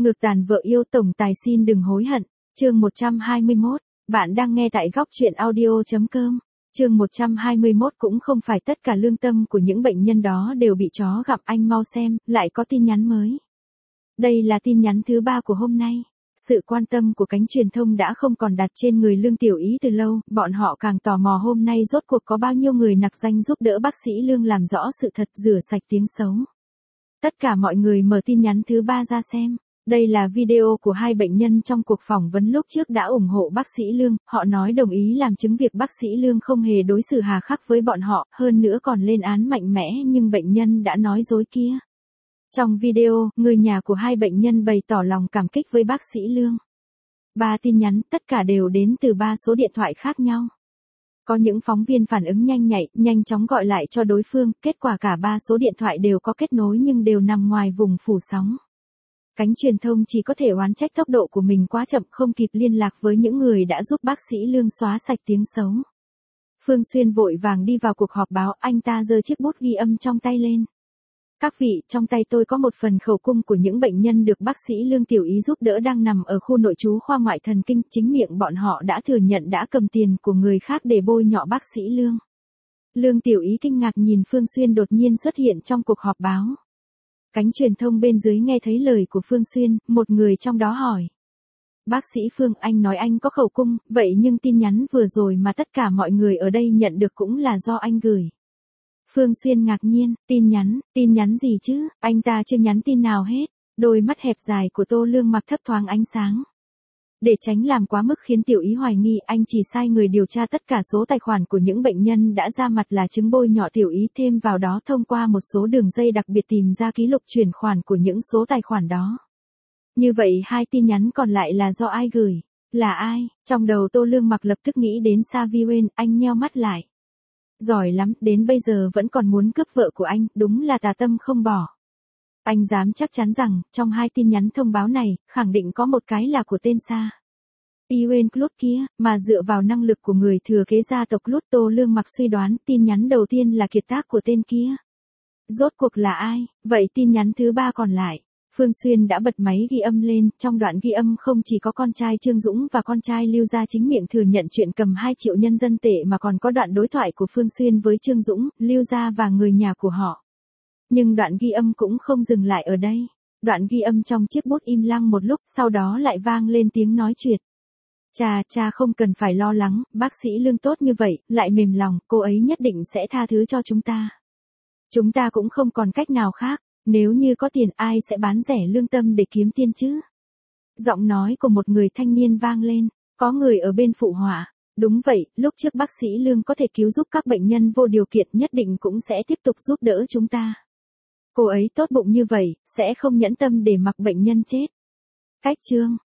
Ngược tàn vợ yêu tổng tài xin đừng hối hận. Chương 121. Bạn đang nghe tại góc truyện audio.com. Chương 121 cũng không phải tất cả lương tâm của những bệnh nhân đó đều bị chó gặm, anh mau xem, lại có tin nhắn mới. Đây là tin nhắn thứ 3 của hôm nay. Sự quan tâm của cánh truyền thông đã không còn đặt trên người Lương Tiểu Ý từ lâu, bọn họ càng tò mò hôm nay rốt cuộc có bao nhiêu người nặc danh giúp đỡ bác sĩ Lương làm rõ sự thật, rửa sạch tiếng xấu. Tất cả mọi người mở tin nhắn thứ 3 ra xem. Đây là video của hai bệnh nhân trong cuộc phỏng vấn lúc trước đã ủng hộ bác sĩ Lương, họ nói đồng ý làm chứng việc bác sĩ Lương không hề đối xử hà khắc với bọn họ, hơn nữa còn lên án mạnh mẽ, nhưng bệnh nhân đã nói dối kia. Trong video, người nhà của hai bệnh nhân bày tỏ lòng cảm kích với bác sĩ Lương. 3 tin nhắn, tất cả đều đến từ 3 số điện thoại khác nhau. Có những phóng viên phản ứng nhanh nhạy, nhanh chóng gọi lại cho đối phương, kết quả cả 3 số điện thoại đều có kết nối nhưng đều nằm ngoài vùng phủ sóng. Cánh truyền thông chỉ có thể oán trách tốc độ của mình quá chậm, không kịp liên lạc với những người đã giúp bác sĩ Lương xóa sạch tiếng xấu. Phương Xuyên vội vàng đi vào cuộc họp báo, anh ta giơ chiếc bút ghi âm trong tay lên. Các vị, trong tay tôi có một phần khẩu cung của những bệnh nhân được bác sĩ Lương Tiểu Ý giúp đỡ đang nằm ở khu nội trú khoa ngoại thần kinh, chính miệng bọn họ đã thừa nhận đã cầm tiền của người khác để bôi nhọ bác sĩ Lương. Lương Tiểu Ý kinh ngạc nhìn Phương Xuyên đột nhiên xuất hiện trong cuộc họp báo. Cánh truyền thông bên dưới nghe thấy lời của Phương Xuyên, một người trong đó hỏi. Bác sĩ Phương, anh nói anh có khẩu cung, vậy nhưng tin nhắn vừa rồi mà tất cả mọi người ở đây nhận được cũng là do anh gửi. Phương Xuyên ngạc nhiên, tin nhắn gì chứ, anh ta chưa nhắn tin nào hết. Đôi mắt hẹp dài của Tô Lương Mặc thấp thoáng ánh sáng. Để tránh làm quá mức khiến Tiểu Ý hoài nghi, anh chỉ sai người điều tra tất cả số tài khoản của những bệnh nhân đã ra mặt là chứng bôi nhọ Tiểu Ý, thêm vào đó thông qua một số đường dây đặc biệt tìm ra ký lục chuyển khoản của những số tài khoản đó. Như vậy 2 tin nhắn còn lại là do ai gửi? Là ai? Trong đầu Tô Lương Mặc lập tức nghĩ đến Sa Vi Uyên, anh nheo mắt lại. Giỏi lắm, đến bây giờ vẫn còn muốn cướp vợ của anh, đúng là tà tâm không bỏ. Anh dám chắc chắn rằng, trong 2 tin nhắn thông báo này, khẳng định có một cái là của tên Sa Vi Uyên Clut kia, mà dựa vào năng lực của người thừa kế gia tộc Clut, Tô Lương Mặc suy đoán tin nhắn đầu tiên là kiệt tác của tên kia. Rốt cuộc là ai? Vậy tin nhắn thứ 3 còn lại? Phương Xuyên đã bật máy ghi âm lên, trong đoạn ghi âm không chỉ có con trai Trương Dũng và con trai Lưu Gia chính miệng thừa nhận chuyện cầm 2 triệu nhân dân tệ mà còn có đoạn đối thoại của Phương Xuyên với Trương Dũng, Lưu Gia và người nhà của họ. Nhưng đoạn ghi âm cũng không dừng lại ở đây. Đoạn ghi âm trong chiếc bút im lặng một lúc, sau đó lại vang lên tiếng nói chuyện. Cha không cần phải lo lắng, bác sĩ Lương tốt như vậy, lại mềm lòng, cô ấy nhất định sẽ tha thứ cho chúng ta. Chúng ta cũng không còn cách nào khác. Nếu như có tiền, ai sẽ bán rẻ lương tâm để kiếm tiền chứ? Giọng nói của một người thanh niên vang lên, có người ở bên phụ họa. Đúng vậy, lúc trước bác sĩ Lương có thể cứu giúp các bệnh nhân vô điều kiện, nhất định cũng sẽ tiếp tục giúp đỡ chúng ta. Cô ấy tốt bụng như vậy, sẽ không nhẫn tâm để mặc bệnh nhân chết. Cách chương.